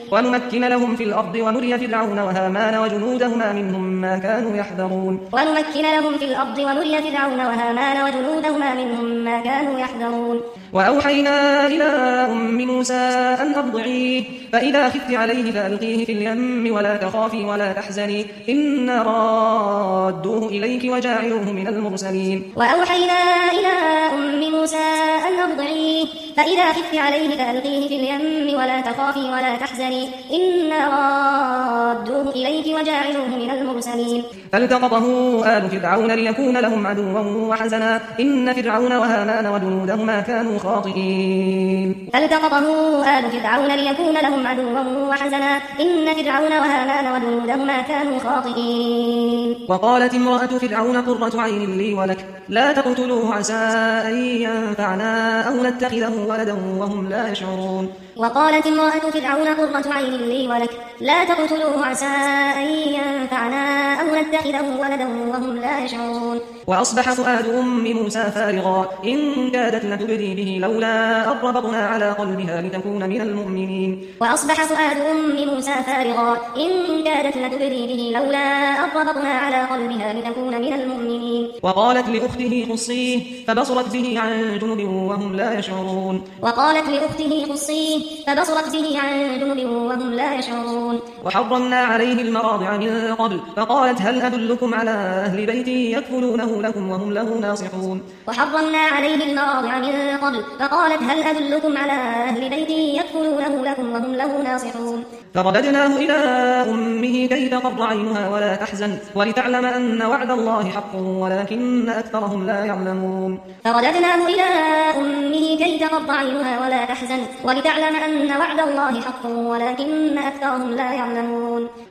ونمكن لهم في الأرض ونري فرعون وهامان وجنودهما منهم ما كانوا يحذرون ونمكن لهم في الأرض ونري فرعون وهامان وجنودهما منهم ما كانوا يحذرون وأوحينا إلى أم موسى أن أرضعيه فإذا خفت عليه فألقيه في اليم ولا تخافي ولا تحزني إنا رادوه إليك وجاعلوه من المرسلين وأوحينا إلى أم موسى أن أرضعيه فإذا خفت عليه فألقيه في اليم ولا تخافي ولا تحزني إنا رادوه إليك وجاعلوه من المرسلين فالتقطه آل فرعون ليكون لهم عدوا وحزنا إن فرعون وهامان وجنودهما كانوا خاطئين فالتقطه آل فرعون ليكون لهم عدوا وحزنا إن فرعون وهامان وجنودهما كانوا خاطئين وقالت امرأة فرعون قرة عين لي ولك لا تقتلوه عسى أن ينفعنا أو نتخذه ولدا وهم لا يشعرون وقالت امرأة فرعون قرة عين لي ولك لا تقتلوه عسى أن ينفعنا أو نتخذه ولدا وهم لا يشعرون وأصبح فؤاد أم موسى فارغا إن كادت لتبدي به لولا أن ربطنا على قلبها لتكون من المؤمنين وأصبح فؤاد أم موسى فارغا إن كادت لتبدي به لولا أن ربطنا على قلبها لتكون من المؤمنين وقالت لأخته قصيه فبصرت به عن جنب وهم لا يشعرون وقالت لأخته قصيه فبصرت به عن جنب وهم لا يشعرون وحرمنا عليه المراضع من قبل فقالت هل أدلكم على أهل بيت يكفلونه لكم وهم له ناصحون وحرمنا عليه المراضع من قبل فقالت هل أدلكم على أهل بيت يكفلونه لكم وهم له ناصحون فرددناه إلى أمه كي تقر عينها ولا تحزن ولتعلم أن وعد الله حق ولكن أكثرهم لا يعلمون فرددناه إلى أمه كي تقر عينها ولا تحزن ولتعلم أن وعد الله حق ولكن أكثرهم لا يعلمون